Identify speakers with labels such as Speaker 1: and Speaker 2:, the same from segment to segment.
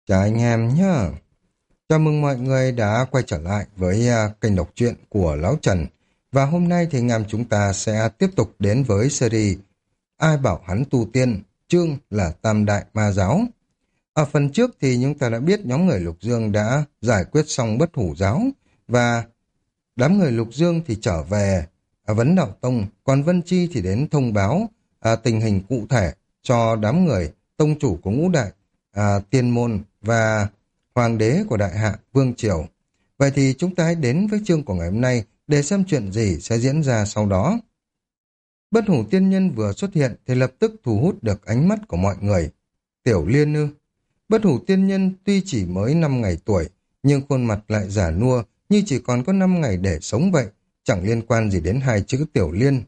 Speaker 1: Chào anh em nhé. Chào mừng mọi người đã quay trở lại với kênh đọc truyện của Lão Trần. Và hôm nay thì anh em chúng ta sẽ tiếp tục đến với series Ai bảo hắn tu tiên, chương là Tam Đại Ma Giáo. Ở phần trước thì chúng ta đã biết nhóm người Lục Dương đã giải quyết xong Bất Hủ Giáo và đám người Lục Dương thì trở về Vấn Đạo Tông, còn Vân Chi thì đến thông báo tình hình cụ thể cho đám người tông chủ của ngũ đại tiên môn và hoàng đế của đại hạ Vương Triều. Vậy thì chúng ta hãy đến với chương của ngày hôm nay để xem chuyện gì sẽ diễn ra sau đó. Bất Hủ Tiên Nhân vừa xuất hiện thì lập tức thu hút được ánh mắt của mọi người. Tiểu Liên ư? Bất Hủ Tiên Nhân tuy chỉ mới 5 ngày tuổi, nhưng khuôn mặt lại già nua như chỉ còn có 5 ngày để sống vậy, chẳng liên quan gì đến hai chữ Tiểu Liên.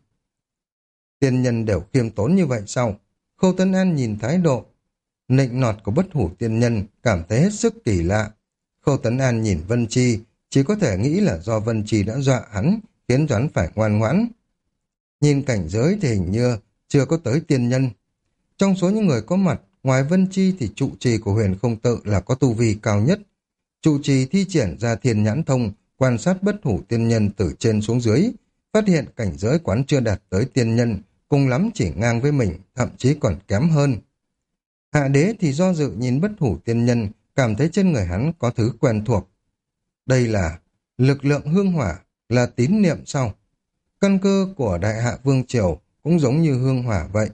Speaker 1: Tiên nhân đều khiêm tốn như vậy sao? Khâu Tân An nhìn thái độ nịnh nọt của Bất Hủ Tiên Nhân, cảm thấy hết sức kỳ lạ. Khâu Tấn An nhìn Vân Chi, chỉ có thể nghĩ là do Vân Chi đã dọa hắn, khiến cho hắn phải ngoan ngoãn. Nhìn cảnh giới thì hình như chưa có tới tiên nhân. Trong số những người có mặt, ngoài Vân Chi thì trụ trì của Huyền Không Tự là có tu vi cao nhất. Trụ trì thi triển ra Thiên Nhãn Thông, quan sát Bất Hủ Tiên Nhân từ trên xuống dưới, phát hiện cảnh giới quán chưa đạt tới tiên nhân, cùng lắm chỉ ngang với mình, thậm chí còn kém hơn. Hạ đế thì do dự nhìn Bất Hủ Tiên Nhân, cảm thấy trên người hắn có thứ quen thuộc. Đây là lực lượng hương hỏa, là tín niệm sao? Căn cơ của Đại Hạ Vương Triều cũng giống như hương hỏa vậy.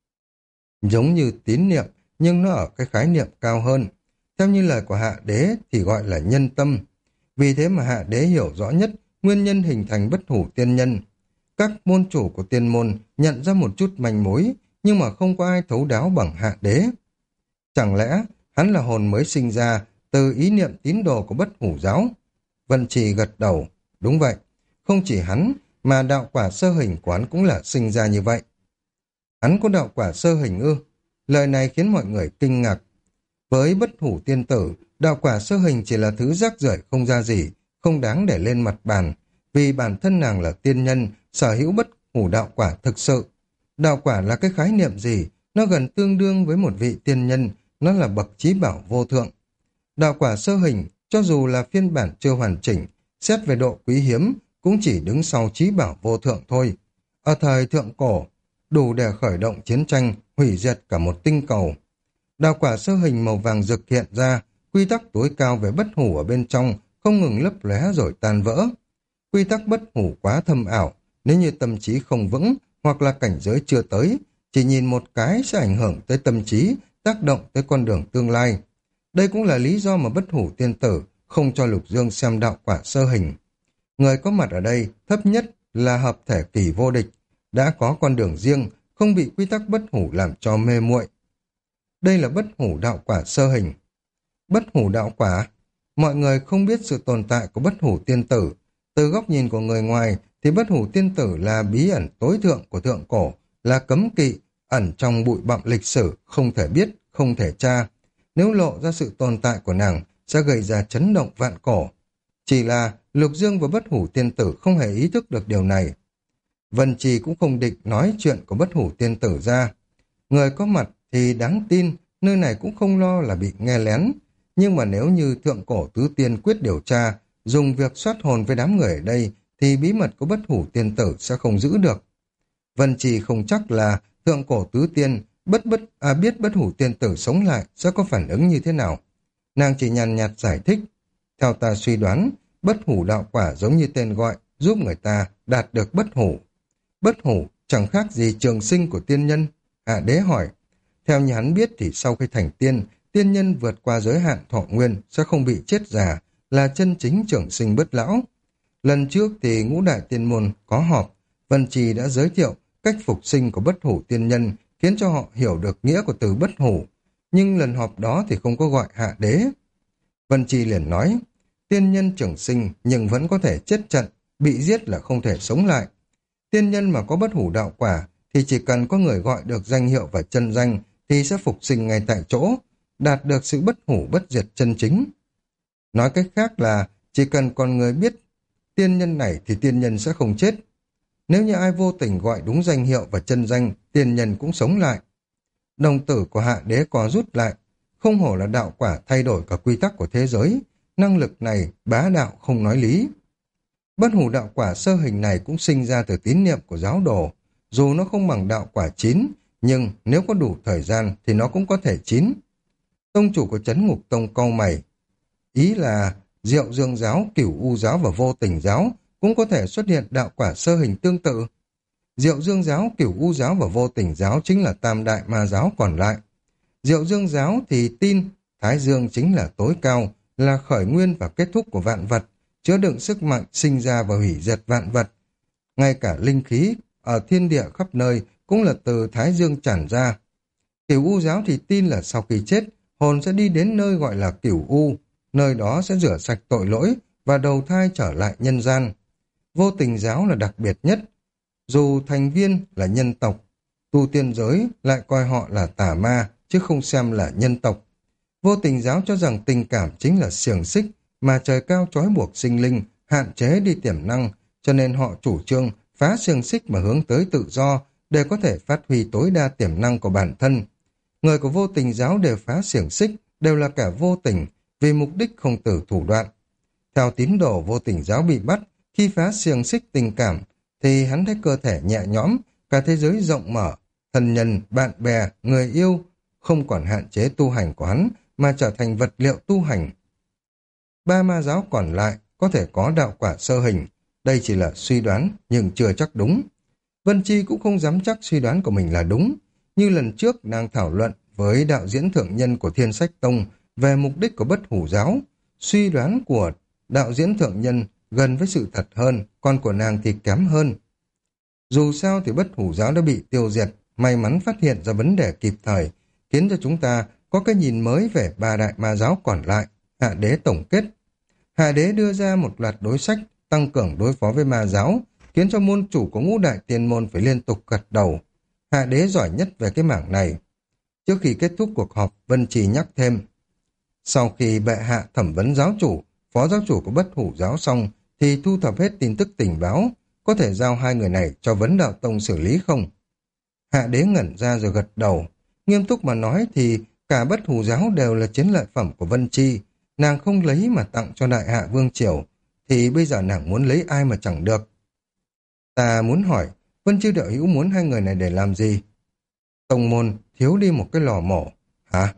Speaker 1: Giống như tín niệm, nhưng nó ở cái khái niệm cao hơn. Theo như lời của Hạ đế thì gọi là nhân tâm. Vì thế mà Hạ đế hiểu rõ nhất nguyên nhân hình thành Bất Hủ Tiên Nhân. Các môn chủ của tiên môn nhận ra một chút manh mối, nhưng mà không có ai thấu đáo bằng Hạ đế. Chẳng lẽ hắn là hồn mới sinh ra từ ý niệm tín đồ của Bất Hủ Giáo? Vân Trì gật đầu, đúng vậy. Không chỉ hắn, mà đạo quả sơ hình của hắn cũng là sinh ra như vậy. Hắn có đạo quả sơ hình ư? Lời này khiến mọi người kinh ngạc. Với Bất Hủ Tiên Tử, đạo quả sơ hình chỉ là thứ rác rưởi không ra gì, không đáng để lên mặt bàn, vì bản thân nàng là tiên nhân, sở hữu bất hủ đạo quả thực sự. Đạo quả là cái khái niệm gì? Nó gần tương đương với một vị tiên nhân, nó là bậc chí bảo vô thượng. Đạo quả sơ hình, cho dù là phiên bản chưa hoàn chỉnh, xét về độ quý hiếm, cũng chỉ đứng sau chí bảo vô thượng thôi. Ở thời thượng cổ, đủ để khởi động chiến tranh, hủy diệt cả một tinh cầu. Đạo quả sơ hình màu vàng rực hiện ra, quy tắc tối cao về bất hủ ở bên trong, không ngừng lấp lóe rồi tan vỡ. Quy tắc bất hủ quá thâm ảo, nếu như tâm trí không vững, hoặc là cảnh giới chưa tới, chỉ nhìn một cái sẽ ảnh hưởng tới tâm trí, tác động tới con đường tương lai. Đây cũng là lý do mà Bất Hủ Tiên Tử không cho Lục Dương xem đạo quả sơ hình. Người có mặt ở đây thấp nhất là hợp thể kỳ vô địch, đã có con đường riêng, không bị quy tắc bất hủ làm cho mê muội. Đây là Bất Hủ đạo quả sơ hình. Bất Hủ đạo quả, mọi người không biết sự tồn tại của Bất Hủ Tiên Tử. Từ góc nhìn của người ngoài thì Bất Hủ Tiên Tử là bí ẩn tối thượng của thượng cổ, là cấm kỵ, ẩn trong bụi bặm lịch sử, không thể biết, không thể tra. Nếu lộ ra sự tồn tại của nàng, sẽ gây ra chấn động vạn cổ. Chỉ là Lục Dương và Bất Hủ Tiên Tử không hề ý thức được điều này. Vân Trì cũng không định nói chuyện của Bất Hủ Tiên Tử ra. Người có mặt thì đáng tin, nơi này cũng không lo là bị nghe lén. Nhưng mà nếu như thượng cổ tứ tiên quyết điều tra, dùng việc soát hồn với đám người ở đây, thì bí mật của Bất Hủ Tiên Tử sẽ không giữ được. Vân Trì không chắc là thượng cổ tứ tiên biết Bất Hủ Tiên Tử sống lại sẽ có phản ứng như thế nào. Nàng chỉ nhàn nhạt giải thích. Theo ta suy đoán, bất hủ đạo quả giống như tên gọi, giúp người ta đạt được bất hủ. Bất hủ chẳng khác gì trường sinh của tiên nhân. Hạ đế hỏi. Theo như hắn biết thì sau khi thành tiên, tiên nhân vượt qua giới hạn thọ nguyên sẽ không bị chết già, là chân chính trường sinh bất lão. Lần trước thì ngũ đại tiên môn có họp, Vân Trì đã giới thiệu cách phục sinh của bất hủ tiên nhân, khiến cho họ hiểu được nghĩa của từ bất hủ. Nhưng lần họp đó thì không có gọi hạ đế. Vân Trì liền nói, tiên nhân trường sinh nhưng vẫn có thể chết trận, bị giết là không thể sống lại. Tiên nhân mà có bất hủ đạo quả thì chỉ cần có người gọi được danh hiệu và chân danh thì sẽ phục sinh ngay tại chỗ, đạt được sự bất hủ bất diệt chân chính. Nói cách khác là chỉ cần con người biết tiên nhân này thì tiên nhân sẽ không chết. Nếu như ai vô tình gọi đúng danh hiệu và chân danh, tiên nhân cũng sống lại. Đồng tử của hạ đế co rút lại, Không hổ là đạo quả thay đổi cả quy tắc của thế giới. Năng lực này bá đạo không nói lý. Bất hủ đạo quả sơ hình này cũng sinh ra từ tín niệm của giáo đồ. Dù nó không bằng đạo quả chín, nhưng nếu có đủ thời gian thì nó cũng có thể chín. Tông chủ của Trấn Ngục Tông cau mày. Ý là Diệu Dương giáo, Cửu U giáo và Vô Tình giáo cũng có thể xuất hiện đạo quả sơ hình tương tự. Diệu Dương giáo, Cửu U giáo và Vô Tình giáo chính là tam đại ma giáo còn lại. Diệu Dương giáo thì tin Thái Dương chính là tối cao, là khởi nguyên và kết thúc của vạn vật, chứa đựng sức mạnh sinh ra và hủy diệt vạn vật. Ngay cả linh khí ở thiên địa khắp nơi cũng là từ Thái Dương tràn ra. Cửu U giáo thì tin là sau khi chết, hồn sẽ đi đến nơi gọi là Cửu U, nơi đó sẽ rửa sạch tội lỗi và đầu thai trở lại nhân gian. Vô Tình giáo là đặc biệt nhất. Dù thành viên là nhân tộc, tu tiên giới lại coi họ là tà ma, chứ không xem là nhân tộc. Vô Tình giáo cho rằng tình cảm chính là xiềng xích mà trời cao trói buộc sinh linh, hạn chế đi tiềm năng, cho nên họ chủ trương phá xiềng xích mà hướng tới tự do để có thể phát huy tối đa tiềm năng của bản thân. Người của Vô Tình giáo đều phá xiềng xích, đều là kẻ vô tình, vì mục đích không từ thủ đoạn. Theo tín đồ Vô Tình giáo bị bắt, khi phá xiềng xích tình cảm, thì hắn thấy cơ thể nhẹ nhõm, cả thế giới rộng mở, thân nhân, bạn bè, người yêu, không còn hạn chế tu hành của hắn, mà trở thành vật liệu tu hành. Ba ma giáo còn lại có thể có đạo quả sơ hình, đây chỉ là suy đoán nhưng chưa chắc đúng. Vân Chi cũng không dám chắc suy đoán của mình là đúng. Như lần trước nàng thảo luận với đạo diễn thượng nhân của Thiên Sách Tông về mục đích của Bất Hủ giáo, suy đoán của đạo diễn thượng nhân gần với sự thật hơn, còn của nàng thì kém hơn. Dù sao thì Bất Hủ giáo đã bị tiêu diệt, may mắn phát hiện ra vấn đề kịp thời, khiến cho chúng ta có cái nhìn mới về ba đại ma giáo còn lại. Hạ đế tổng kết. Hạ đế đưa ra một loạt đối sách tăng cường đối phó với ma giáo, khiến cho môn chủ của ngũ đại tiên môn phải liên tục gật đầu. Hạ đế giỏi nhất về cái mảng này. Trước khi kết thúc cuộc họp, Vân Trì nhắc thêm. Sau khi bệ hạ thẩm vấn giáo chủ, phó giáo chủ của Bất Hủ giáo xong, thì thu thập hết tin tức tình báo, có thể giao hai người này cho Vấn Đạo Tông xử lý không? Hạ đế ngẩn ra rồi gật đầu. Nghiêm túc mà nói thì cả Bất Hủ giáo đều là chiến lợi phẩm của Vân Chi. Nàng không lấy mà tặng cho Đại Hạ Vương Triều, thì bây giờ nàng muốn lấy ai mà chẳng được. Ta muốn hỏi, Vân Chi đạo hữu muốn hai người này để làm gì? Tông môn thiếu đi một cái lò mổ. Hả?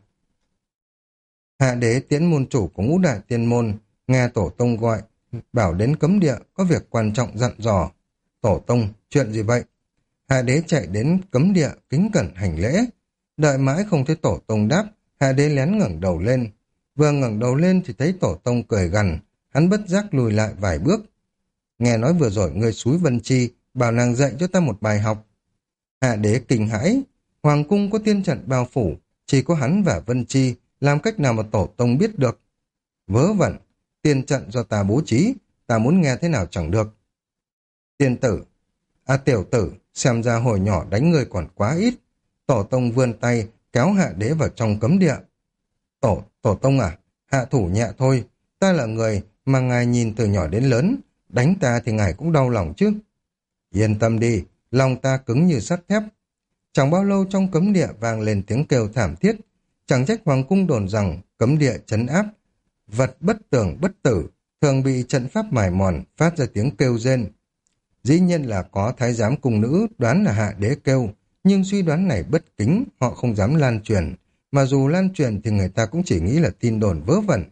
Speaker 1: Hạ đế tiễn môn chủ của ngũ đại tiên môn, nghe tổ tông gọi, bảo đến cấm địa, có việc quan trọng dặn dò. Tổ tông, chuyện gì vậy? Hạ đế chạy đến cấm địa, kính cẩn hành lễ. Đợi mãi không thấy tổ tông đáp, hạ đế lén ngẩng đầu lên. Vừa ngẩng đầu lên thì thấy tổ tông cười gằn, hắn bất giác lùi lại vài bước. Nghe nói vừa rồi ngươi xúi Vân Chi, bảo nàng dạy cho ta một bài học. Hạ đế kinh hãi, hoàng cung có tiên trận bao phủ, chỉ có hắn và Vân Chi, làm cách nào mà tổ tông biết được. Vớ vẩn, tiên trận do ta bố trí, ta muốn nghe thế nào chẳng được. Tiên tử, tiểu tử, xem ra hồi nhỏ đánh ngươi còn quá ít. Tổ tông vươn tay, kéo hạ đế vào trong cấm địa. Tổ tông à, hạ thủ nhẹ thôi, ta là người mà ngài nhìn từ nhỏ đến lớn, đánh ta thì ngài cũng đau lòng chứ. Yên tâm đi, lòng ta cứng như sắt thép. Chẳng bao lâu trong cấm địa vang lên tiếng kêu thảm thiết, chẳng trách hoàng cung đồn rằng cấm địa trấn áp, vật bất tường bất tử, thường bị trận pháp mài mòn, phát ra tiếng kêu rên. Dĩ nhiên là có thái giám cung nữ đoán là hạ đế kêu, nhưng suy đoán này bất kính, họ không dám lan truyền, mà dù lan truyền thì người ta cũng chỉ nghĩ là tin đồn vớ vẩn.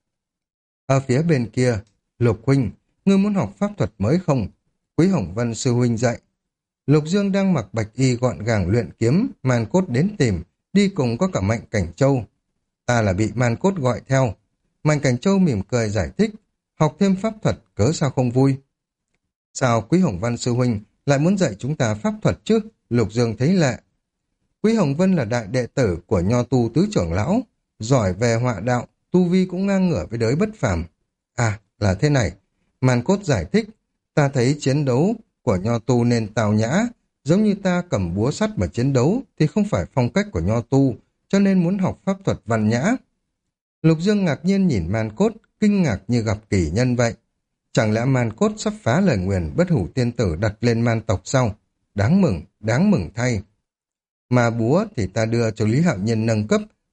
Speaker 1: Ở phía bên kia, Lục huynh, ngươi muốn học pháp thuật mới không? Quý Hồng Vân sư huynh dạy. Lục Dương đang mặc bạch y gọn gàng luyện kiếm, Man Cốt đến tìm, đi cùng có cả Mạnh Cảnh Châu. Ta là bị Man Cốt gọi theo. Mạnh Cảnh Châu mỉm cười giải thích, học thêm pháp thuật cớ sao không vui. Sao Quý Hồng Vân sư huynh lại muốn dạy chúng ta pháp thuật chứ? Lục Dương thấy lạ. Quý Hồng Vân là đại đệ tử của Nho Tu tứ trưởng lão, giỏi về họa đạo, tu vi cũng ngang ngửa với đới bất phàm. À, là thế này. Man Cốt giải thích, ta thấy chiến đấu của Nho Tu nên tào nhã, giống như ta cầm búa sắt mà chiến đấu thì không phải phong cách của Nho Tu, cho nên muốn học pháp thuật văn nhã. Lục Dương ngạc nhiên nhìn Man Cốt, kinh ngạc như gặp kỳ nhân vậy. Chẳng lẽ Man Cốt sắp phá lời nguyền Bất Hủ tiên tử đặt lên man tộc sau? Đáng mừng thay. Mà búa thì ta đưa cho Lý Hạo Nhiên nâng cấp,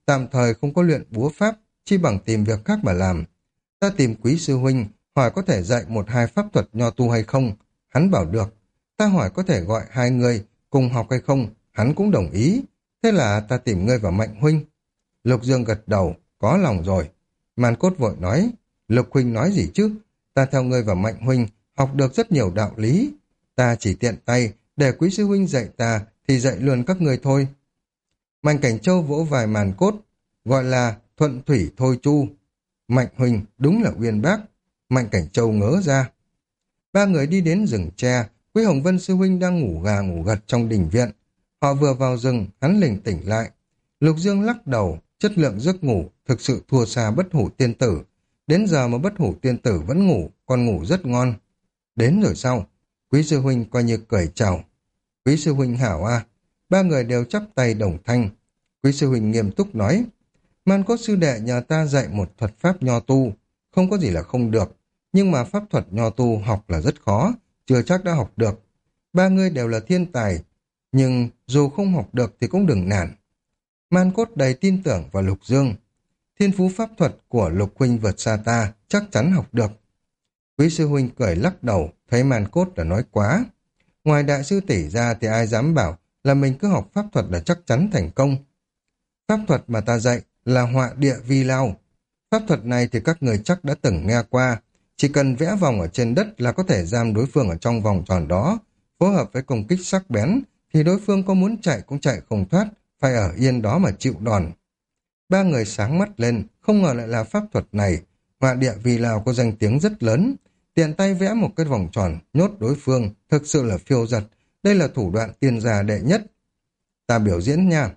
Speaker 1: tạm thời không có luyện búa pháp, chi bằng tìm việc khác mà làm. Ta tìm Quý sư huynh, hỏi có thể dạy một hai pháp thuật nho tu hay không, hắn bảo được. Ta hỏi có thể gọi hai người cùng học hay không, hắn cũng đồng ý. Thế là ta tìm ngươi và Mạnh huynh. Lục Dương gật đầu, có lòng rồi. Màn Cốt vội nói, Lục huynh nói gì chứ? Ta theo ngươi và Mạnh huynh học được rất nhiều đạo lý. Ta chỉ tiện tay, để Quý sư huynh dạy ta thì dạy luôn các ngươi thôi. Mạnh Cảnh Châu vỗ vài Màn Cốt, gọi là thuận thủy thôi chu. Mạnh huynh đúng là uyên bác. Mạnh Cảnh Châu ngớ ra. Ba người đi đến rừng tre, Quý Hồng Vân sư huynh đang ngủ gà ngủ gật trong đình viện. Họ vừa vào rừng, hắn lình tỉnh lại. Lục Dương lắc đầu, chất lượng giấc ngủ thực sự thua xa Bất Hủ tiên tử. Đến giờ mà Bất Hủ tiên tử vẫn ngủ, còn ngủ rất ngon. Đến rồi sao? Quý sư huynh coi như cười chào. Quý sư huynh hảo a. Ba người đều chắp tay đồng thanh. Quý sư huynh nghiêm túc nói, Man Cốt sư đệ nhờ ta dạy một thuật pháp nho tu, không có gì là không được, nhưng mà pháp thuật nho tu học là rất khó, chưa chắc đã học được. Ba người đều là thiên tài, nhưng dù không học được thì cũng đừng nản. Man Cốt đầy tin tưởng vào Lục Dương. Thiên phú pháp thuật của Lục huynh vượt xa ta, chắc chắn học được. Quý sư huynh cười lắc đầu, thấy Man Cốt đã nói quá. Ngoài đại sư tỷ ra thì ai dám bảo là mình cứ học pháp thuật là chắc chắn thành công. Pháp thuật mà ta dạy là họa địa vi lao. Pháp thuật này thì các người chắc đã từng nghe qua. Chỉ cần vẽ vòng ở trên đất là có thể giam đối phương ở trong vòng tròn đó. Phối hợp với công kích sắc bén thì đối phương có muốn chạy cũng chạy không thoát, phải ở yên đó mà chịu đòn. Ba người sáng mắt lên, không ngờ lại là pháp thuật này. Họa địa vi lao có danh tiếng rất lớn. Tiện tay vẽ một cái vòng tròn, nhốt đối phương, thực sự là phiêu giật. Đây là thủ đoạn tiên gia đệ nhất. Ta biểu diễn nha.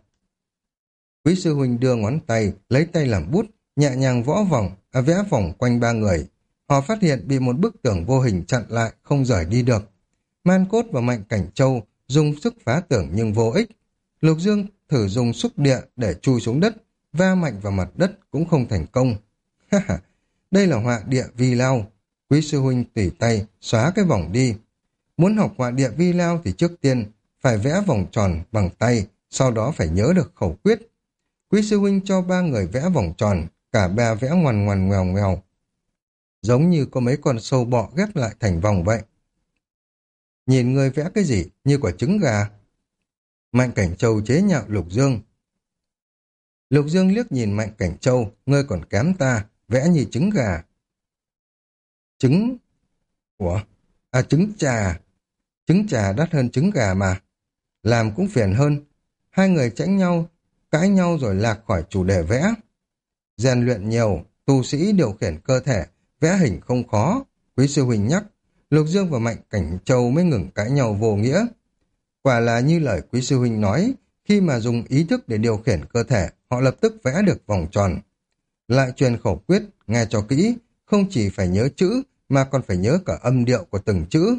Speaker 1: Quý sư huynh đưa ngón tay, lấy tay làm bút, nhẹ nhàng vẽ vòng quanh ba người. Họ phát hiện bị một bức tường vô hình chặn lại, không rời đi được. Man Cốt và Mạnh Cảnh Châu dùng sức phá tường nhưng vô ích. Lục Dương thử dùng xúc địa để chui xuống đất, va mạnh vào mặt đất cũng không thành công. Đây là họa địa vi lao. Quý sư huynh tùy tay xóa cái vòng đi. Muốn học họa địa vi lao thì trước tiên phải vẽ vòng tròn bằng tay, sau đó phải nhớ được khẩu quyết. Quý sư huynh cho ba người vẽ vòng tròn, cả ba vẽ ngoằn ngoằn ngoèo ngoèo, giống như có mấy con sâu bọ ghép lại thành vòng vậy. Nhìn người vẽ cái gì, như quả trứng gà. Mạnh Cảnh Châu chế nhạo Lục Dương. Lục Dương liếc nhìn Mạnh Cảnh Châu, ngươi còn kém ta, vẽ như trứng gà. Trứng... Ủa? À, trứng trà. Trứng trà đắt hơn trứng gà mà. Làm cũng phiền hơn. Hai người cãi nhau rồi lạc khỏi chủ đề vẽ. Rèn luyện nhiều, tu sĩ điều khiển cơ thể, vẽ hình không khó. Quý sư huynh nhắc, Lục Dương và Mạnh Cảnh Châu mới ngừng cãi nhau vô nghĩa. Quả là như lời quý sư huynh nói, khi mà dùng ý thức để điều khiển cơ thể, họ lập tức vẽ được vòng tròn. Lại truyền khẩu quyết, nghe cho kỹ, không chỉ phải nhớ chữ, mà còn phải nhớ cả âm điệu của từng chữ.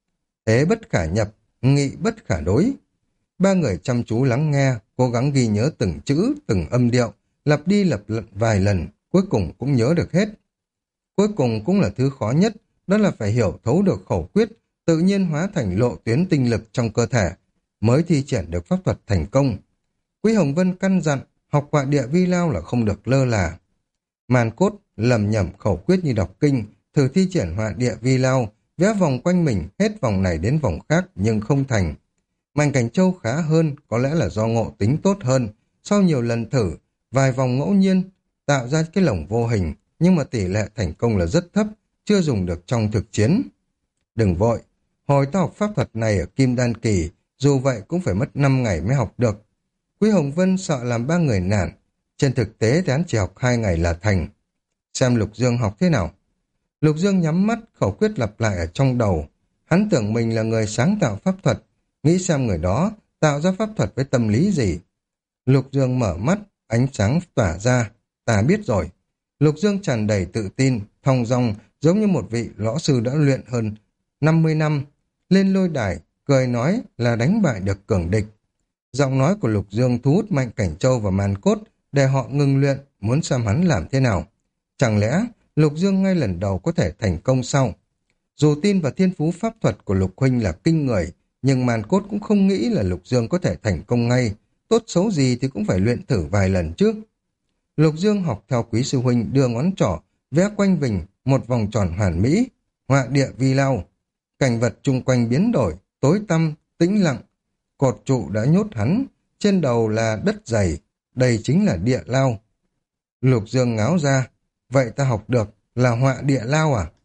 Speaker 1: Thế bất khả nhập, nghị bất khả đối. Ba người chăm chú lắng nghe, cố gắng ghi nhớ từng chữ, từng âm điệu, lặp đi lặp lại vài lần, cuối cùng cũng nhớ được hết. Cuối cùng cũng là thứ khó nhất, đó là phải hiểu thấu được khẩu quyết, tự nhiên hóa thành lộ tuyến tinh lực trong cơ thể, mới thi triển được pháp thuật thành công. Quý Hồng Vân căn dặn, học họa địa vi lao là không được lơ là. Màn Cốt lầm nhầm khẩu quyết như đọc kinh, thử thi triển họa địa vi lao, vẽ vòng quanh mình, hết vòng này đến vòng khác nhưng không thành. Mạnh Cảnh Châu khá hơn, có lẽ là do ngộ tính tốt hơn. Sau nhiều lần thử, vài vòng ngẫu nhiên, tạo ra cái lồng vô hình, nhưng mà tỷ lệ thành công là rất thấp, chưa dùng được trong thực chiến. Đừng vội, hồi ta học pháp thuật này ở Kim Đan Kỳ, dù vậy cũng phải mất 5 ngày mới học được. Quý Hồng Vân sợ làm ba người nản, trên thực tế thì hắn chỉ học 2 ngày là thành. Xem Lục Dương học thế nào. Lục Dương nhắm mắt, khẩu quyết lặp lại ở trong đầu. Hắn tưởng mình là người sáng tạo pháp thuật, nghĩ xem người đó tạo ra pháp thuật với tâm lý gì. Lục Dương mở mắt, ánh sáng tỏa ra. Ta biết rồi. Lục Dương tràn đầy tự tin, thong dong, giống như một vị lõ sư đã luyện hơn 50 năm. Lên lôi đài, cười nói là đánh bại được cường địch. Giọng nói của Lục Dương thu hút Mạnh Cảnh Châu và Màn Cốt để họ ngừng luyện, muốn xem hắn làm thế nào. Chẳng lẽ Lục Dương ngay lần đầu có thể thành công sao? Dù tin vào thiên phú pháp thuật của Lục huynh là kinh người, nhưng Màn Cốt cũng không nghĩ là Lục Dương có thể thành công ngay. Tốt xấu gì thì cũng phải luyện thử vài lần trước. Lục Dương học theo Quý sư huynh đưa ngón trỏ, vẽ quanh vình một vòng tròn hoàn mỹ, họa địa vi lao. Cảnh vật chung quanh biến đổi, tối tăm, tĩnh lặng. Cột trụ đã nhốt hắn, trên đầu là đất dày, đây chính là địa lao. Lục Dương ngáo ra, vậy ta học được là họa địa lao à?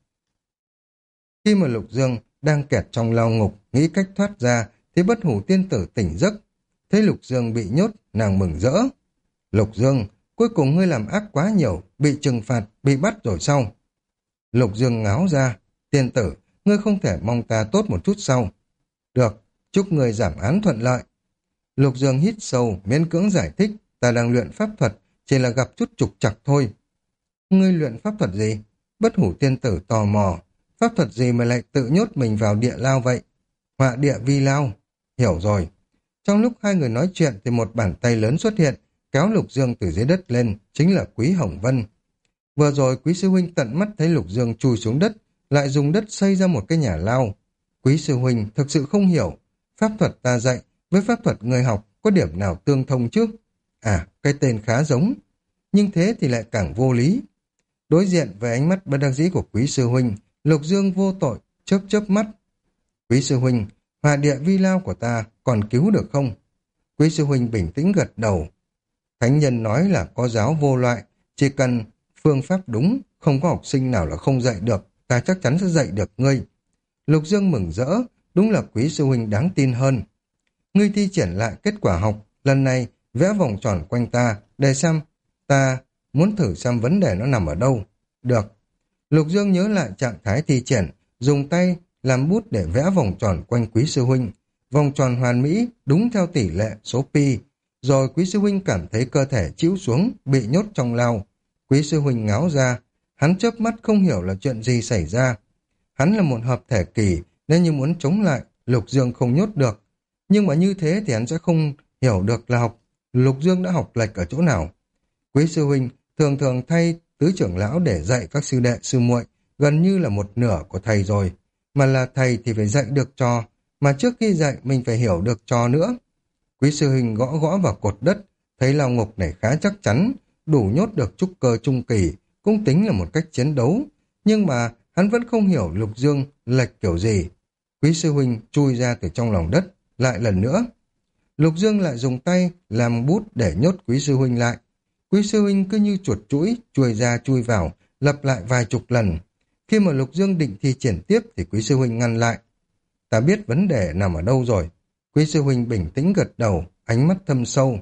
Speaker 1: Khi mà Lục Dương đang kẹt trong lao ngục, nghĩ cách thoát ra, thì Bất Hủ tiên tử tỉnh giấc. Thấy Lục Dương bị nhốt, nàng mừng rỡ. Lục Dương, cuối cùng ngươi làm ác quá nhiều, bị trừng phạt, bị bắt rồi sao? Lục Dương ngáo ra, tiên tử, ngươi không thể mong ta tốt một chút sao? Được, chúc ngươi giảm án thuận lợi. Lục Dương hít sâu, miễn cưỡng giải thích, ta đang luyện pháp thuật, chỉ là gặp chút trục trặc thôi. Ngươi luyện pháp thuật gì? Bất Hủ tiên tử tò mò, pháp thuật gì mà lại tự nhốt mình vào địa lao vậy? Họa địa vi lao. Hiểu rồi. Trong lúc hai người nói chuyện thì một bàn tay lớn xuất hiện, kéo Lục Dương từ dưới đất lên, chính là Quý Hồng Vân. Vừa rồi Quý sư huynh tận mắt thấy Lục Dương chui xuống đất, lại dùng đất xây ra một cái nhà lao. Quý sư huynh thực sự không hiểu, pháp thuật ta dạy với pháp thuật người học có điểm nào tương thông chứ? À, cái tên khá giống, nhưng thế thì lại càng vô lý. Đối diện với ánh mắt bất đắc dĩ của Quý sư huynh, Lục Dương vô tội, chớp chớp mắt. Quý sư huynh, họa địa vi lao của ta còn cứu được không? Quý sư huynh bình tĩnh gật đầu. Thánh nhân nói là có giáo vô loại, chỉ cần phương pháp đúng, không có học sinh nào là không dạy được, ta chắc chắn sẽ dạy được ngươi. Lục Dương mừng rỡ, đúng là Quý sư huynh đáng tin hơn. Ngươi thi triển lại kết quả học, lần này vẽ vòng tròn quanh ta, để xem, ta muốn thử xem vấn đề nó nằm ở đâu. Được. Lục Dương nhớ lại trạng thái thi triển, dùng tay làm bút để vẽ vòng tròn quanh Quý sư huynh. Vòng tròn hoàn mỹ, đúng theo tỷ lệ số pi. Rồi Quý sư huynh cảm thấy cơ thể chĩu xuống, bị nhốt trong lao. Quý sư huynh ngáo ra, hắn chớp mắt không hiểu là chuyện gì xảy ra. Hắn là một hợp thể kỳ, nên như muốn chống lại, Lục Dương không nhốt được. Nhưng mà như thế thì hắn sẽ không hiểu được là Lục Dương đã học lệch ở chỗ nào. Quý sư huynh thường thường thay tứ trưởng lão để dạy các sư đệ sư muội, gần như là một nửa của thầy rồi. Mà là thầy thì phải dạy được trò, mà trước khi dạy mình phải hiểu được trò nữa. Quý sư huynh gõ gõ vào cột đất, thấy lao ngục này khá chắc chắn, đủ nhốt được trúc cơ trung kỳ, cũng tính là một cách chiến đấu. Nhưng mà hắn vẫn không hiểu Lục Dương lệch kiểu gì. Quý sư huynh chui ra từ trong lòng đất, lại lần nữa. Lục Dương lại dùng tay làm bút để nhốt Quý sư huynh lại. Quý sư huynh cứ như chuột chuỗi, chui ra chui vào, lặp lại vài chục lần. Khi mà Lục Dương định thi triển tiếp thì Quý sư huynh ngăn lại. Ta biết vấn đề nằm ở đâu rồi. Quý sư huynh bình tĩnh gật đầu, ánh mắt thâm sâu.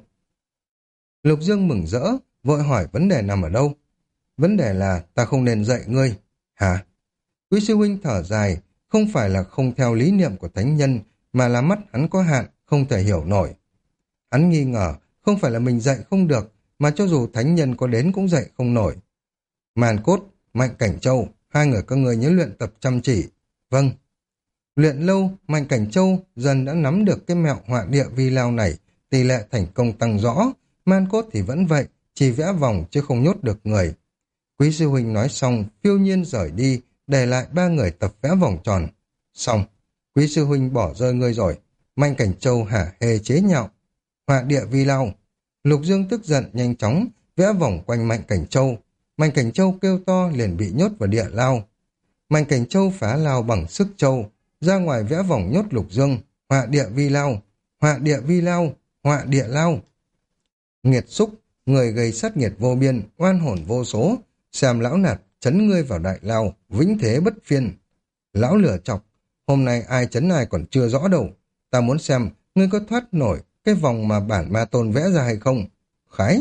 Speaker 1: Lục Dương mừng rỡ, vội hỏi vấn đề nằm ở đâu. Vấn đề là ta không nên dạy ngươi. Hả? Quý sư huynh thở dài, không phải là không theo lý niệm của thánh nhân, mà là mắt hắn có hạn, không thể hiểu nổi. Hắn nghi ngờ, không phải là mình dạy không được, mà cho dù thánh nhân có đến cũng dạy không nổi. Màn Cốt, Mạnh Cảnh Châu, hai người các ngươi nhớ luyện tập chăm chỉ. Vâng. Luyện lâu, Mạnh Cảnh Châu dần đã nắm được cái mẹo họa địa vi lao này, tỷ lệ thành công tăng rõ. Man Cốt thì vẫn vậy, chỉ vẽ vòng chứ không nhốt được người. Quý sư huynh nói xong, phiêu nhiên rời đi, để lại ba người tập vẽ vòng tròn. Xong, Quý sư huynh bỏ rơi ngươi rồi. Mạnh Cảnh Châu hả hê chế nhạo. Họa địa vi lao. Lục Dương tức giận nhanh chóng, vẽ vòng quanh Mạnh Cảnh Châu. Mạnh Cảnh Châu kêu to liền bị nhốt vào địa lao. Mạnh Cảnh Châu phá lao bằng sức châu, ra ngoài vẽ vòng nhốt Lục Dương. Họa địa vi lao, họa địa vi lao, họa địa lao. Nghiệt xúc, người gây sát nghiệt vô biên, oan hồn vô số, xem lão nạt chấn ngươi vào đại lao, vĩnh thế bất phiên. Lão lửa chọc, hôm nay ai chấn ai còn chưa rõ đâu, ta muốn xem ngươi có thoát nổi cái vòng mà bản ma tôn vẽ ra hay không. Khái,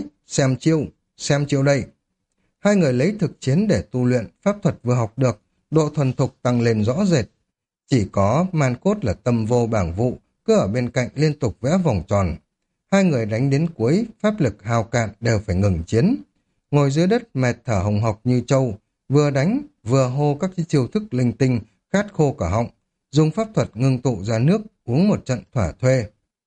Speaker 1: xem chiêu đây. Hai người lấy thực chiến để tu luyện, pháp thuật vừa học được, độ thuần thục tăng lên rõ rệt. Chỉ có Man Cốt là tâm vô bảng vụ, cứ ở bên cạnh liên tục vẽ vòng tròn. Hai người đánh đến cuối, pháp lực hao cạn đều phải ngừng chiến. Ngồi dưới đất mệt thở hồng hộc như trâu, vừa đánh, vừa hô các chiêu thức linh tinh, khát khô cả họng, dùng pháp thuật ngưng tụ ra nước, uống một trận thỏa thuê.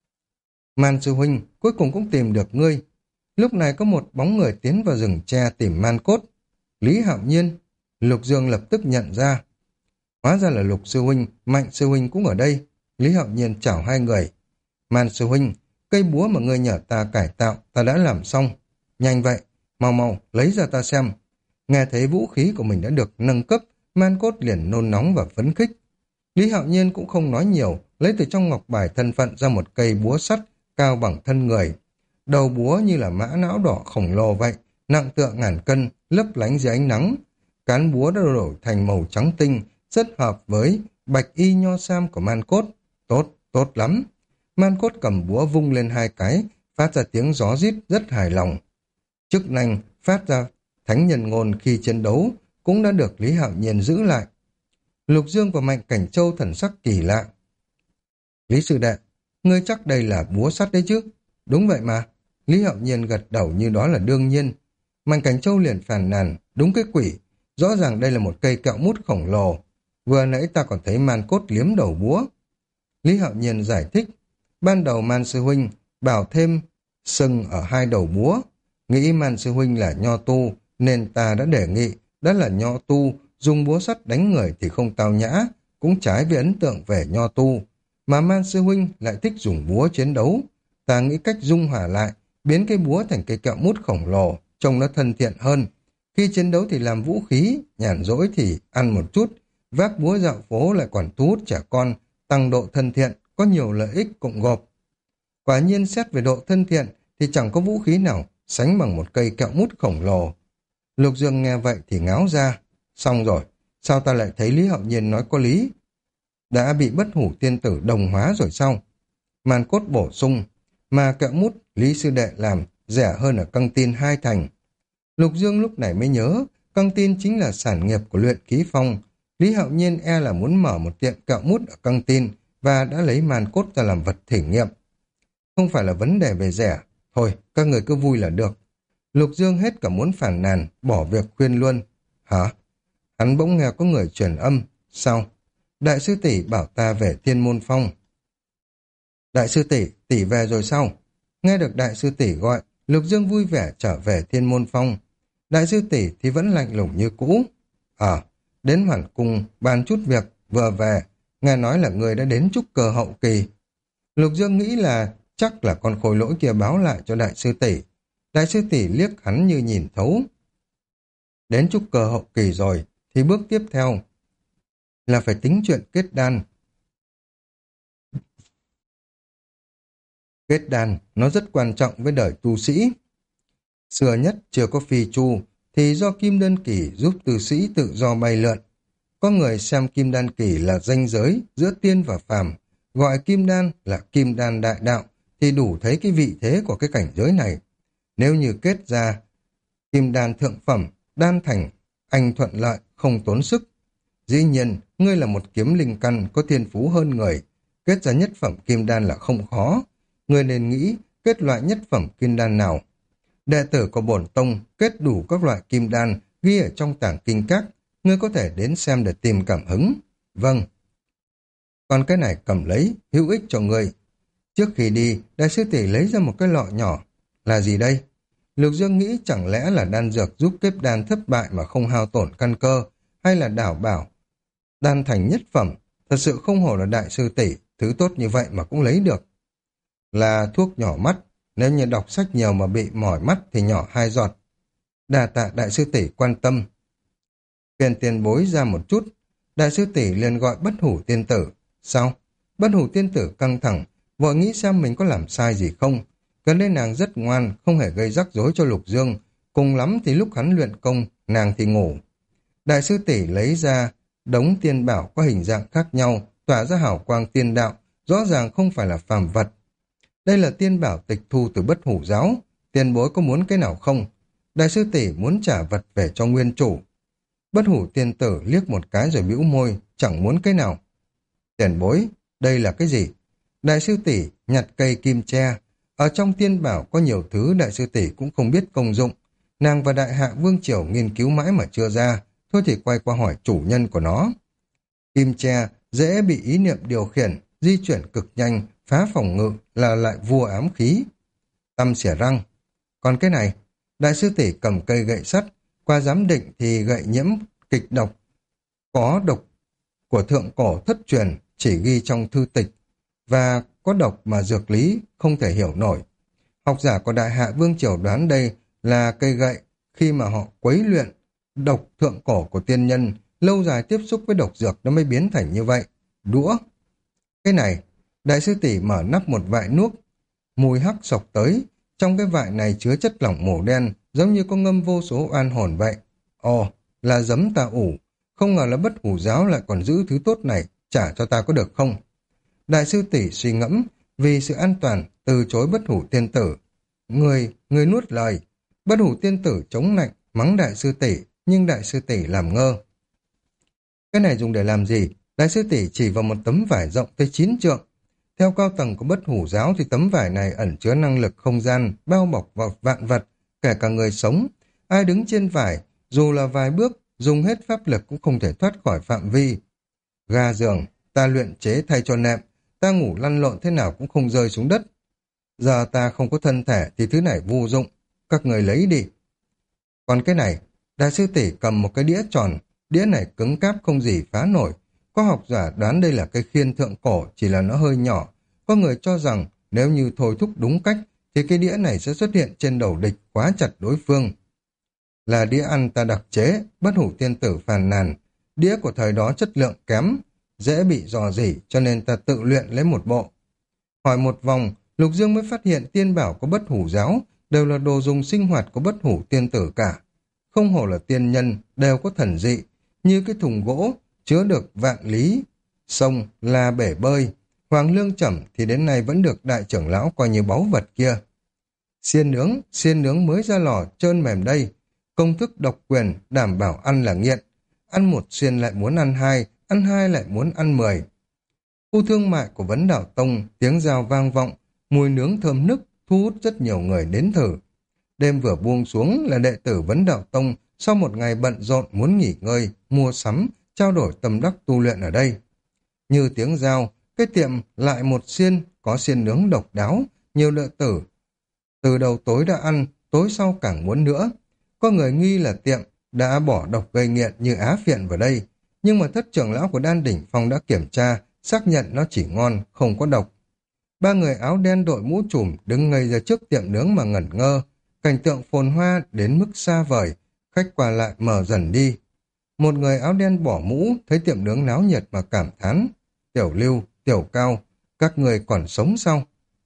Speaker 1: Man sư huynh, cuối cùng cũng tìm được ngươi. Lúc này có một bóng người tiến vào rừng tre tìm Man Cốt. Lý Hạo Nhiên, Lục Dương lập tức nhận ra. Hóa ra là Lục sư huynh, Mạnh sư huynh cũng ở đây. Lý Hạo Nhiên chào hai người. Man sư huynh, cây búa mà ngươi nhờ ta cải tạo, ta đã làm xong. Nhanh vậy, mau mau, lấy ra ta xem. Nghe thấy vũ khí của mình đã được nâng cấp, Man Cốt liền nôn nóng và phấn khích. Lý Hạo Nhiên cũng không nói nhiều, lấy từ trong ngọc bài thân phận ra một cây búa sắt cao bằng thân người. Đầu búa như là mã não đỏ khổng lồ vậy, nặng tựa ngàn cân, lấp lánh dưới ánh nắng. Cán búa đã đổi thành màu trắng tinh, rất hợp với bạch y nho sam của Man Cốt. Tốt, tốt lắm. Man Cốt cầm búa vung lên hai cái, phát ra tiếng gió rít rất hài lòng. Chức năng phát ra thánh nhân ngôn khi chiến đấu cũng đã được Lý Hạo Nhiên giữ lại. Lục Dương và Mạnh Cảnh Châu thần sắc kỳ lạ. Lý sư đệ, ngươi chắc đây là búa sắt đấy chứ? Đúng vậy mà. Lý Hạo Nhiên gật đầu như đó là đương nhiên. Mạnh Cảnh Châu liền phàn nàn, đúng cái quỷ, rõ ràng đây là một cây kẹo mút khổng lồ. Vừa nãy ta còn thấy Man Cốt liếm đầu búa. Lý Hạo Nhiên giải thích, ban đầu Man sư huynh bảo thêm sừng ở hai đầu búa, nghĩ Man sư huynh là nho tu, nên ta đã đề nghị, đó là nho tu, dùng búa sắt đánh người thì không tao nhã, cũng trái với ấn tượng về nho tu. Mà Man sư huynh lại thích dùng búa chiến đấu. Ta nghĩ cách dung hòa lại, biến cái búa thành cây kẹo mút khổng lồ, trông nó thân thiện hơn. Khi chiến đấu thì làm vũ khí, nhàn rỗi thì ăn một chút, vác búa dạo phố lại còn thu hút trẻ con, tăng độ thân thiện, có nhiều lợi ích cộng gộp. Quả nhiên xét về độ thân thiện thì chẳng có vũ khí nào sánh bằng một cây kẹo mút khổng lồ. Lục Dương nghe vậy thì ngáo ra. Xong rồi, sao ta lại thấy Lý Hạo Nhiên nói có lý? Đã bị bất hủ tiên tử đồng hóa rồi sao? Man Cốt bổ sung, mà kẹo mút Lý sư đệ làm rẻ hơn ở căng tin 2 thành. Lục Dương lúc này mới nhớ, căng tin chính là sản nghiệp của luyện khí phong. Lý Hạo Nhiên e là muốn mở một tiệm kẹo mút ở căng tin và đã lấy Man Cốt ra làm vật thử nghiệm. Không phải là vấn đề về rẻ, thôi các người cứ vui là được. Lục Dương hết cả muốn phản nàn, bỏ việc khuyên luôn. Hả? Hắn bỗng nghe có người truyền âm. Sao? Đại sư tỷ bảo ta về Thiên Môn Phong. Đại sư tỷ, tỷ về rồi sao? Nghe được đại sư tỷ gọi, Lục Dương vui vẻ trở về Thiên Môn Phong. Đại sư tỷ thì vẫn lạnh lùng như cũ. Đến Hoàn Cung bàn chút việc, vừa về, nghe nói là người đã đến trúc cơ hậu kỳ. Lục Dương nghĩ là chắc là con khôi lỗi kia báo lại cho đại sư tỷ. Đại sư tỷ liếc hắn như nhìn thấu. Đến trúc cơ hậu kỳ rồi, thì bước tiếp theo là phải tính chuyện kết đan. Kết đan, nó rất quan trọng với đời tu sĩ. Xưa nhất chưa có phi chu, thì do kim đan kỳ giúp tu sĩ tự do bay lượn. Có người xem kim đan kỳ là ranh giới giữa tiên và phàm, gọi kim đan là kim đan đại đạo, thì đủ thấy cái vị thế của cái cảnh giới này. Nếu như kết ra kim đan thượng phẩm, đan thành, anh thuận lợi, không tốn sức. Dĩ nhiên, ngươi là một kiếm linh căn có thiên phú hơn người, kết ra nhất phẩm kim đan là không khó. Ngươi nên nghĩ kết loại nhất phẩm kim đan nào. Đệ tử của bổn tông kết đủ các loại kim đan ghi ở trong tảng kinh các, ngươi có thể đến xem để tìm cảm hứng. Vâng. Còn cái này cầm lấy, hữu ích cho ngươi. Trước khi đi, đại sư tỷ lấy ra một cái lọ nhỏ. Là gì đây? Lục Dương nghĩ chẳng lẽ là đan dược giúp kết đan thất bại mà không hao tổn căn cơ, hay là đảm bảo đan thành nhất phẩm. Thật sự không hổ là đại sư tỷ, thứ tốt như vậy mà cũng lấy được. Là thuốc nhỏ mắt, nếu như đọc sách nhiều mà bị mỏi mắt thì nhỏ 2 giọt. Đà tạ đại sư tỷ quan tâm. Phiền tiền bối ra một chút, đại sư tỷ liền gọi bất hủ tiên tử. Sao? Bất hủ tiên tử căng thẳng, vội nghĩ xem mình có làm sai gì không. Gần đây nàng rất ngoan, không hề gây rắc rối cho Lục Dương. Cùng lắm thì lúc hắn luyện công, nàng thì ngủ. Đại sư tỷ lấy ra đống tiên bảo có hình dạng khác nhau, tỏa ra hào quang tiên đạo, rõ ràng không phải là phàm vật. Đây là tiên bảo tịch thu từ bất hủ giáo, tiền bối có muốn cái nào không? Đại sư tỷ muốn trả vật về cho nguyên chủ. Bất hủ tiên tử liếc một cái rồi bĩu môi, chẳng muốn cái nào. Tiền bối, đây là cái gì? Đại sư tỷ nhặt cây kim tre. Ở trong tiên bảo có nhiều thứ đại sư tỷ cũng không biết công dụng. Nàng và đại hạ vương triều nghiên cứu mãi mà chưa ra, thôi thì quay qua hỏi chủ nhân của nó. Kim tre dễ bị ý niệm điều khiển, di chuyển cực nhanh, phá phòng ngự, là lại vua ám khí. Tăm xỉa răng. Còn cái này, đại sư tỷ cầm cây gậy sắt, qua giám định thì gậy nhiễm kịch độc, có độc của thượng cổ thất truyền, chỉ ghi trong thư tịch, và có độc mà dược lý không thể hiểu nổi. Học giả của đại hạ vương triều đoán đây là cây gậy khi mà họ quấy luyện độc thượng cổ của tiên nhân, lâu dài tiếp xúc với độc dược nó mới biến thành như vậy. Đũa. Cái này, đại sư tỷ mở nắp một vại nuốt, mùi hắc sộc tới, trong cái vại này chứa chất lỏng màu đen, giống như có ngâm vô số oan hồn vậy. Ồ, là giấm tà ủ, không ngờ là Bất Hủ giáo lại còn giữ thứ tốt này, trả cho ta có được không? Đại sư tỷ suy ngẫm, vì sự an toàn, từ chối Bất Hủ tiên tử. Người nuốt lời. Bất Hủ tiên tử chống nạnh, mắng đại sư tỷ, nhưng đại sư tỷ làm ngơ. Cái này dùng để làm gì? Đại sư tỷ chỉ vào một tấm vải rộng tới 9 trượng. Theo cao tầng của Bất Hủ giáo thì tấm vải này ẩn chứa năng lực không gian, bao bọc vào vạn vật, kể cả người sống. Ai đứng trên vải, dù là vài bước, dùng hết pháp lực cũng không thể thoát khỏi phạm vi. Ga giường, ta luyện chế thay cho nệm, ta ngủ lăn lộn thế nào cũng không rơi xuống đất. Giờ ta không có thân thể thì thứ này vô dụng, các người lấy đi. Còn cái này, đại sư tỷ cầm một cái đĩa tròn, đĩa này cứng cáp không gì phá nổi. Có học giả đoán đây là cái khiên thượng cổ, chỉ là nó hơi nhỏ. Có người cho rằng nếu như thôi thúc đúng cách thì cái đĩa này sẽ xuất hiện trên đầu địch, khóa chặt đối phương. Là đĩa ăn ta đặc chế, Bất Hủ tiên tử phàn nàn. Đĩa của thời đó chất lượng kém, dễ bị rò rỉ, cho nên ta tự luyện lấy một bộ. Hỏi một vòng, Lục Dương mới phát hiện tiên bảo của Bất Hủ giáo đều là đồ dùng sinh hoạt của Bất Hủ tiên tử cả. Không hổ là tiên nhân, đều có thần dị, như cái thùng gỗ chứa được vạn lý, sông là bể bơi. Hoàng Lương Trẩm thì đến nay vẫn được đại trưởng lão coi như báu vật kia. Xiên nướng mới ra lò, trơn mềm đây. Công thức độc quyền, đảm bảo ăn là nghiện. Ăn một xiên lại muốn ăn hai lại muốn ăn 10. Khu thương mại của Vấn Đạo Tông, tiếng rào vang vọng, mùi nướng thơm nức, thu hút rất nhiều người đến thử. Đêm vừa buông xuống là đệ tử Vấn Đạo Tông sau một ngày bận rộn muốn nghỉ ngơi, mua sắm, trao đổi tâm đắc tu luyện ở đây. Như tiếng dao, cái tiệm lại một xiên, có xiên nướng độc đáo, nhiều đệ tử. Từ đầu tối đã ăn, tối sau càng muốn nữa. Có người nghi là tiệm đã bỏ độc gây nghiện như Á Phiện vào đây, nhưng mà thất trưởng lão của Đan Đỉnh Phong đã kiểm tra, xác nhận nó chỉ ngon, không có độc. Ba người áo đen đội mũ trùm đứng ngây ra trước tiệm nướng mà ngẩn ngơ, cảnh tượng phồn hoa đến mức xa vời, khách qua lại mờ dần đi. Một người áo đen bỏ mũ, thấy tiệm nướng náo nhiệt mà cảm thán. Tiểu Lưu, Tiểu Cao, các người còn sống sao?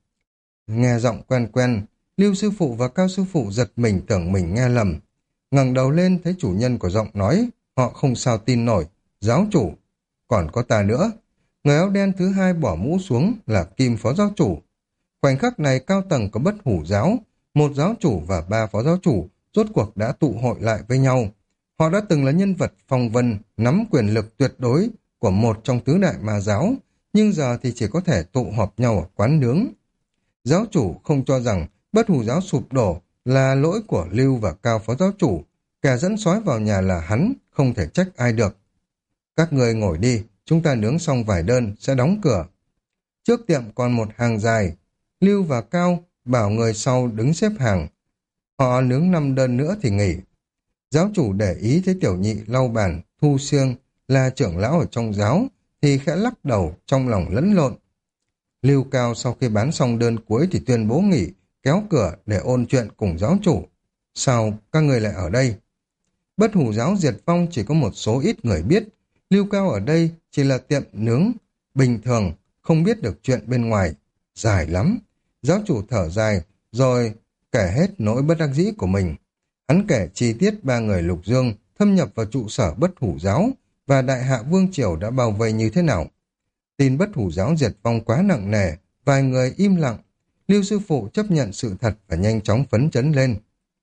Speaker 1: Nghe giọng quen quen, Lưu sư phụ và Cao sư phụ giật mình tưởng mình nghe lầm. Ngẩng đầu lên thấy chủ nhân của giọng nói, họ không sao tin nổi. Giáo chủ, còn có ta nữa. Người áo đen thứ hai bỏ mũ xuống là Kim phó giáo chủ. Khoảnh khắc này cao tầng có Bất Hủ giáo, một giáo chủ và 3 phó giáo chủ rốt cuộc đã tụ hội lại với nhau. Họ đã từng là nhân vật phong vân, nắm quyền lực tuyệt đối của một trong tứ đại ma giáo, nhưng giờ thì chỉ có thể tụ họp nhau ở quán nướng. Giáo chủ không cho rằng Bất Hủ giáo sụp đổ là lỗi của Lưu và Cao phó giáo chủ, kẻ dẫn sói vào nhà là hắn, không thể trách ai được. Các người ngồi đi, chúng ta nướng xong vài đơn, sẽ đóng cửa. Trước tiệm còn một hàng dài, Lưu và Cao bảo người sau đứng xếp hàng. Họ nướng 5 đơn nữa thì nghỉ. Giáo chủ để ý thấy tiểu nhị lau bàn, thu siêng là trưởng lão ở trong giáo, thì khẽ lắc đầu, trong lòng lẫn lộn. Lưu Cao sau khi bán xong đơn cuối thì tuyên bố nghỉ, kéo cửa để ôn chuyện cùng giáo chủ. Sao các người lại ở đây? Bất Hủ giáo diệt vong chỉ có một số ít người biết. Lưu Cao ở đây chỉ là tiệm nướng bình thường, không biết được chuyện bên ngoài. Dài lắm. Giáo chủ thở dài, rồi kể hết nỗi bất đắc dĩ của mình. Hắn kể chi tiết 3 người Lục Dương thâm nhập vào trụ sở Bất Hủ giáo và Đại Hạ Vương Triều đã bao vây như thế nào. Tin Bất Hủ giáo diệt vong quá nặng nề, vài người im lặng. Lưu sư phụ chấp nhận sự thật và nhanh chóng phấn chấn lên.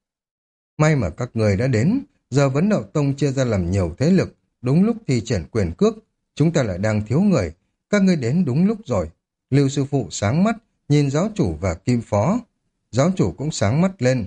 Speaker 1: May mà các người đã đến, giờ Vấn Đạo Tông chia ra làm nhiều thế lực, đúng lúc thi triển quyền cước, chúng ta lại đang thiếu người, các ngươi đến đúng lúc rồi. Lưu sư phụ sáng mắt, nhìn giáo chủ và Kim phó. Giáo chủ cũng sáng mắt lên.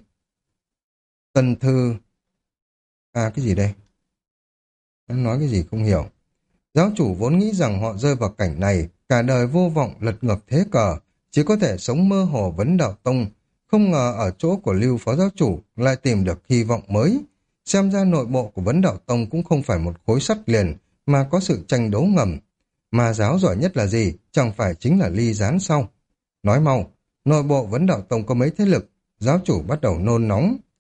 Speaker 1: Tần thư... cái gì đây? Hắn nói cái gì không hiểu. Giáo chủ vốn nghĩ rằng họ rơi vào cảnh này, cả đời vô vọng lật ngược thế cờ, chỉ có thể sống mơ hồ Vấn Đạo Tông. Không ngờ ở chỗ của Lưu phó giáo chủ lại tìm được hy vọng mới. Xem ra nội bộ của Vấn Đạo Tông cũng không phải một khối sắt liền, mà có sự tranh đấu ngầm. Mà giáo giỏi nhất là gì? Chẳng phải chính là ly gián sau. Nói mau, nội bộ Vấn Đạo Tông có mấy thế lực? Giáo chủ bắt đầu nôn nóng.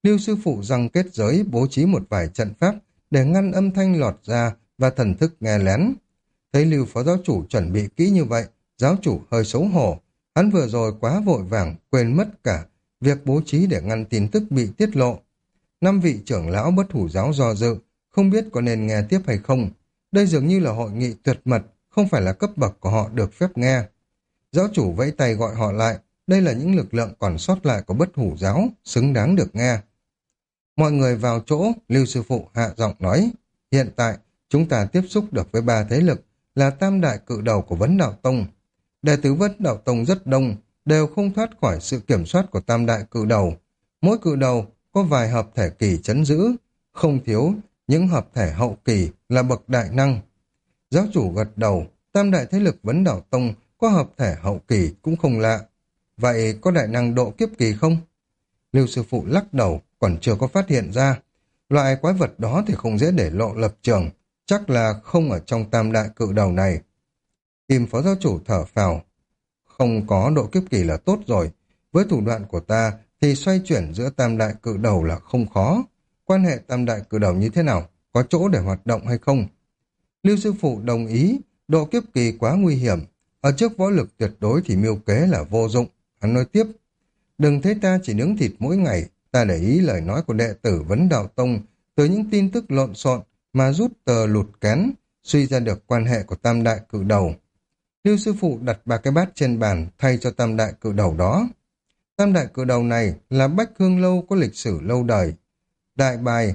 Speaker 1: Lưu sư phụ răng kết giới bố trí một vài trận pháp để ngăn âm thanh lọt ra và thần thức nghe lén. Thấy Lưu phó giáo chủ chuẩn bị kỹ như vậy, giáo chủ hơi xấu hổ. Hắn vừa rồi quá vội vàng, quên mất cả việc bố trí để ngăn tin tức bị tiết lộ. 5 vị trưởng lão Bất Hủ giáo do dự, không biết có nên nghe tiếp hay không. Đây dường như là hội nghị tuyệt mật, không phải là cấp bậc của họ được phép nghe. Giáo chủ vẫy tay gọi họ lại, đây là những lực lượng còn sót lại của Bất Hủ giáo, xứng đáng được nghe. Mọi người vào chỗ, Lưu sư phụ hạ giọng nói, hiện tại chúng ta tiếp xúc được với 3 thế lực, là tam đại cự đầu của Vấn Đạo Tông. Đệ tử Vấn Đạo Tông rất đông, đều không thoát khỏi sự kiểm soát của tam đại cự đầu. Mỗi cự đầu có vài hợp thể kỳ trấn giữ, không thiếu những hợp thể hậu kỳ là bậc đại năng. Giáo chủ gật đầu, tam đại thế lực Vấn Đạo Tông có hợp thể hậu kỳ cũng không lạ. Vậy có đại năng độ kiếp kỳ không? Lưu sư phụ lắc đầu, còn chưa có phát hiện ra. Loại quái vật đó thì không dễ để lộ lập trường, chắc là không ở trong tam đại cự đầu này. Kim phó giáo chủ thở phào, không có độ kiếp kỳ là tốt rồi. Với thủ đoạn của ta thì xoay chuyển giữa tam đại cự đầu là không khó. Quan hệ tam đại cự đầu như thế nào? Có chỗ để hoạt động hay không? Lưu sư phụ đồng ý, độ kiếp kỳ quá nguy hiểm. Ở trước võ lực tuyệt đối thì mưu kế là vô dụng. Hắn nói tiếp, đừng thấy ta chỉ nướng thịt mỗi ngày, ta để ý lời nói của đệ tử Vấn Đạo Tông từ những tin tức lộn xộn mà rút tờ lụt kén, suy ra được quan hệ của tam đại cự đầu. Lưu sư phụ đặt 3 cái bát trên bàn thay cho tam đại cự đầu đó. Tam đại cự đầu này là Bách Hương Lâu có lịch sử lâu đời. Đại bài,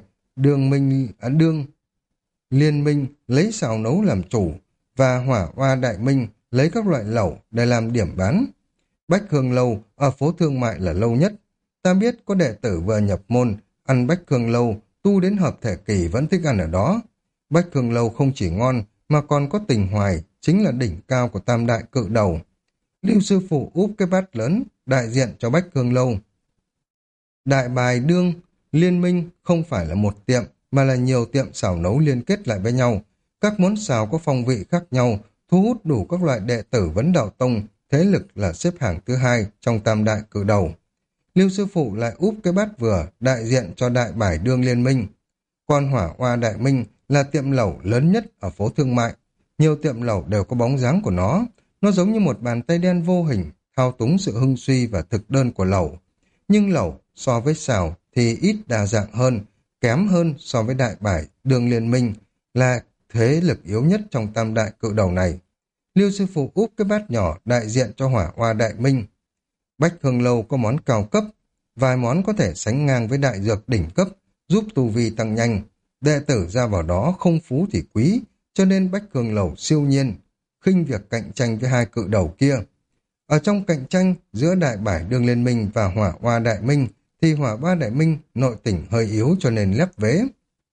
Speaker 1: đương liên minh lấy xào nấu làm chủ và hỏa oa đại minh lấy các loại lẩu để làm điểm bán. Bách Hương Lâu ở phố thương mại là lâu nhất. Ta biết có đệ tử vừa nhập môn, ăn Bách Hương Lâu, tu đến hợp thể kỳ vẫn thích ăn ở đó. Bách Hương Lâu không chỉ ngon, mà còn có tình hoài, chính là đỉnh cao của tam đại cự đầu. Lưu sư phụ úp cái bát lớn, đại diện cho Bách Hương Lâu. Đại bài đương, liên minh không phải là một tiệm, mà là nhiều tiệm xào nấu liên kết lại với nhau. Các món xào có phong vị khác nhau, thu hút đủ các loại đệ tử Vấn Đạo Tông, thế lực là xếp hạng thứ 2 trong tam đại cự đầu. Lưu sư phụ lại úp cái bát vừa, đại diện cho đại bài đương liên minh. Còn hỏa oa đại minh là tiệm lẩu lớn nhất ở phố thương mại. Nhiều tiệm lẩu đều có bóng dáng của nó giống như một bàn tay đen vô hình, thao túng sự hưng suy và thực đơn của lẩu. Nhưng lẩu so với xào thì ít đa dạng hơn, kém hơn so với đại bài đương liên minh, là thế lực yếu nhất trong tam đại cự đầu này. Lưu sư phụ úp cái bát nhỏ đại diện cho hỏa oa đại minh. Bách Hương Lâu có món cao cấp, vài món có thể sánh ngang với đại dược đỉnh cấp, giúp tu vi tăng nhanh. Đệ tử ra vào đó không phú thì quý, cho nên Bách Hương Lâu siêu nhiên, khinh việc cạnh tranh với 2 cự đầu kia. Ở trong cạnh tranh giữa đại bài đương liên minh và hỏa oa đại minh, thì hỏa oa đại minh nội tình hơi yếu cho nên lép vế.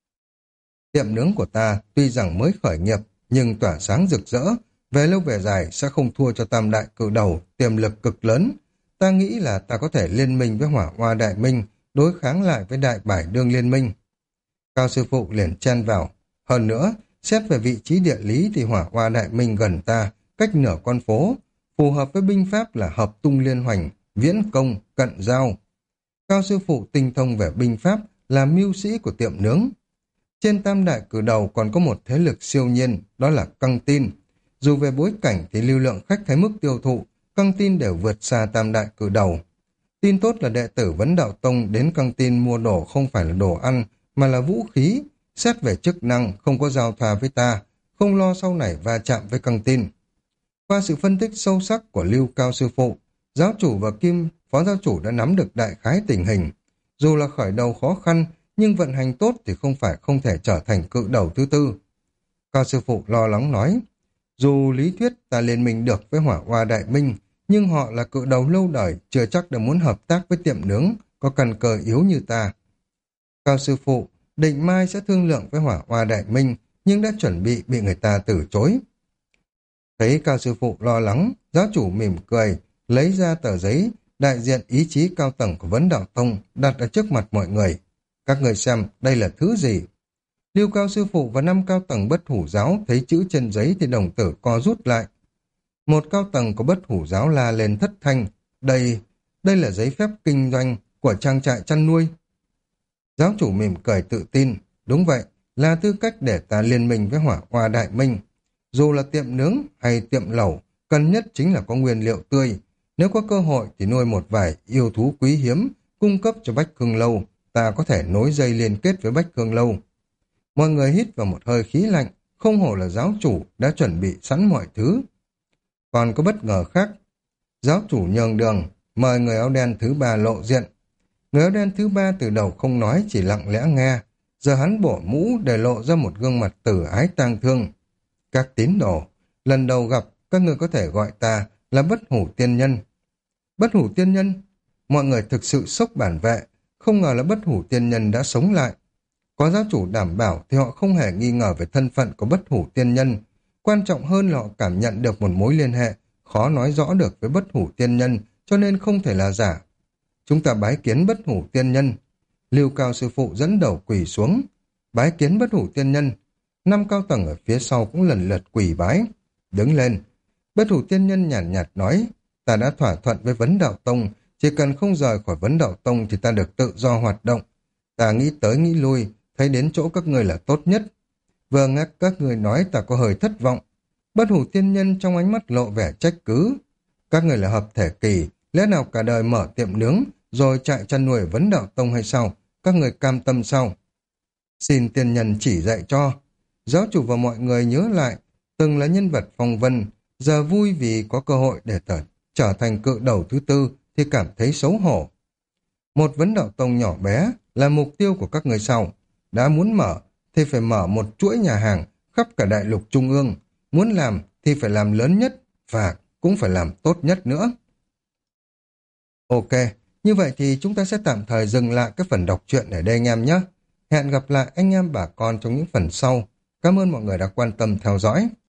Speaker 1: Tiệm nướng của ta tuy rằng mới khởi nghiệp, nhưng tỏa sáng rực rỡ, về lâu về dài sẽ không thua cho tam đại cự đầu, tiềm lực cực lớn. Ta nghĩ là ta có thể liên minh với hỏa oa đại minh, đối kháng lại với đại bài đương liên minh. Cao sư phụ liền chen vào. Hơn nữa, xét về vị trí địa lý thì hỏa oa đại minh gần ta, cách nửa con phố, phù hợp với binh pháp là hợp tung liên hoành, viễn công, cận giao. Cao sư phụ tinh thông về binh pháp, là mưu sĩ của tiệm nướng. Trên tam đại cử đầu còn có một thế lực siêu nhiên, đó là căng tin. Dù về bối cảnh thì lưu lượng khách thấy mức tiêu thụ, căng tin đều vượt xa tam đại cử đầu. Tin tốt là đệ tử Vấn Đạo Tông đến căng tin mua đồ không phải là đồ ăn, mà là vũ khí. Xét về chức năng, không có giao thoa với ta, không lo sau này va chạm với căng tin. Qua sự phân tích sâu sắc của Lưu Cao sư phụ, giáo chủ và Kim phó giáo chủ đã nắm được đại khái tình hình. Dù là khởi đầu khó khăn, nhưng vận hành tốt thì không phải không thể trở thành cự đầu thứ 4. Cao sư phụ lo lắng nói, dù lý thuyết ta liên minh được với hỏa oa đại minh, nhưng họ là cự đầu lâu đời, chưa chắc đã muốn hợp tác với tiệm nướng, có căn cơ yếu như ta. Cao sư phụ định mai sẽ thương lượng với hỏa oa đại minh, nhưng đã chuẩn bị người ta từ chối. Thấy Cao sư phụ lo lắng, giáo chủ mỉm cười, lấy ra tờ giấy đại diện ý chí cao tầng của Vấn Đạo Tông đặt ở trước mặt mọi người. Các người xem đây là thứ gì? Lưu Cao sư phụ và 5 cao tầng Bất Hủ giáo thấy chữ trên giấy thì đồng tử co rút lại. Một cao tầng của Bất Hủ giáo la lên thất thanh, đây là giấy phép kinh doanh của trang trại chăn nuôi. Giáo chủ mỉm cười tự tin, đúng vậy, là tư cách để ta liên minh với Hỏa Hoa Đại Minh. Dù là tiệm nướng hay tiệm lẩu, cần nhất chính là có nguyên liệu tươi. Nếu có cơ hội thì nuôi một vài yêu thú quý hiếm, cung cấp cho Bách Khương Lâu, ta có thể nối dây liên kết với Bách Khương Lâu. Mọi người hít vào một hơi khí lạnh, không hổ là giáo chủ đã chuẩn bị sẵn mọi thứ. Còn có bất ngờ khác, giáo chủ nhường đường, mời người áo đen thứ ba lộ diện. Người áo đen thứ ba từ đầu không nói, chỉ lặng lẽ nghe. Giờ hắn bổ mũ để lộ ra một gương mặt tử ái tang thương. Các tín đồ, lần đầu gặp, các người có thể gọi ta là Bất Hủ Tiên Nhân. Bất Hủ Tiên Nhân? Mọi người thực sự sốc bản vệ, không ngờ là Bất Hủ Tiên Nhân đã sống lại. Có giáo chủ đảm bảo thì họ không hề nghi ngờ về thân phận của Bất Hủ Tiên Nhân. Quan trọng hơn là họ cảm nhận được một mối liên hệ, khó nói rõ được với Bất Hủ Tiên Nhân, cho nên không thể là giả. Chúng ta bái kiến Bất Hủ Tiên Nhân. Lưu Cao sư phụ dẫn đầu quỳ xuống. Bái kiến Bất Hủ Tiên Nhân. 5 cao tầng ở phía sau cũng lần lượt quỳ bái. Đứng lên. Bất Hủ Tiên Nhân nhàn nhạt nói, ta đã thỏa thuận với Vấn Đạo Tông, chỉ cần không rời khỏi Vấn Đạo Tông thì ta được tự do hoạt động. Ta nghĩ tới nghĩ lui, thấy đến chỗ các người là tốt nhất. Vừa nghe các người nói ta có hơi thất vọng. Bất Hủ Tiên Nhân trong ánh mắt lộ vẻ trách cứ. Các người là hợp thể kỳ, lẽ nào cả đời mở tiệm nướng, rồi chạy chăn nuôi ở Vấn Đạo Tông hay sao? Các người cam tâm sao? Xin tiên nhân chỉ dạy cho. Giáo chủ và mọi người nhớ lại, từng là nhân vật phong vân, giờ vui vì có cơ hội để trở thành cự đầu thứ tư thì cảm thấy xấu hổ. Một Vấn Đạo Tông nhỏ bé là mục tiêu của các người sau. Đã muốn mở thì phải mở một chuỗi nhà hàng khắp cả đại lục trung ương. Muốn làm thì phải làm lớn nhất và cũng phải làm tốt nhất nữa. Ok, như vậy thì chúng ta sẽ tạm thời dừng lại cái phần đọc truyện ở đây anh em nhé. Hẹn gặp lại anh em bà con trong những phần sau. Cảm ơn mọi người đã quan tâm theo dõi.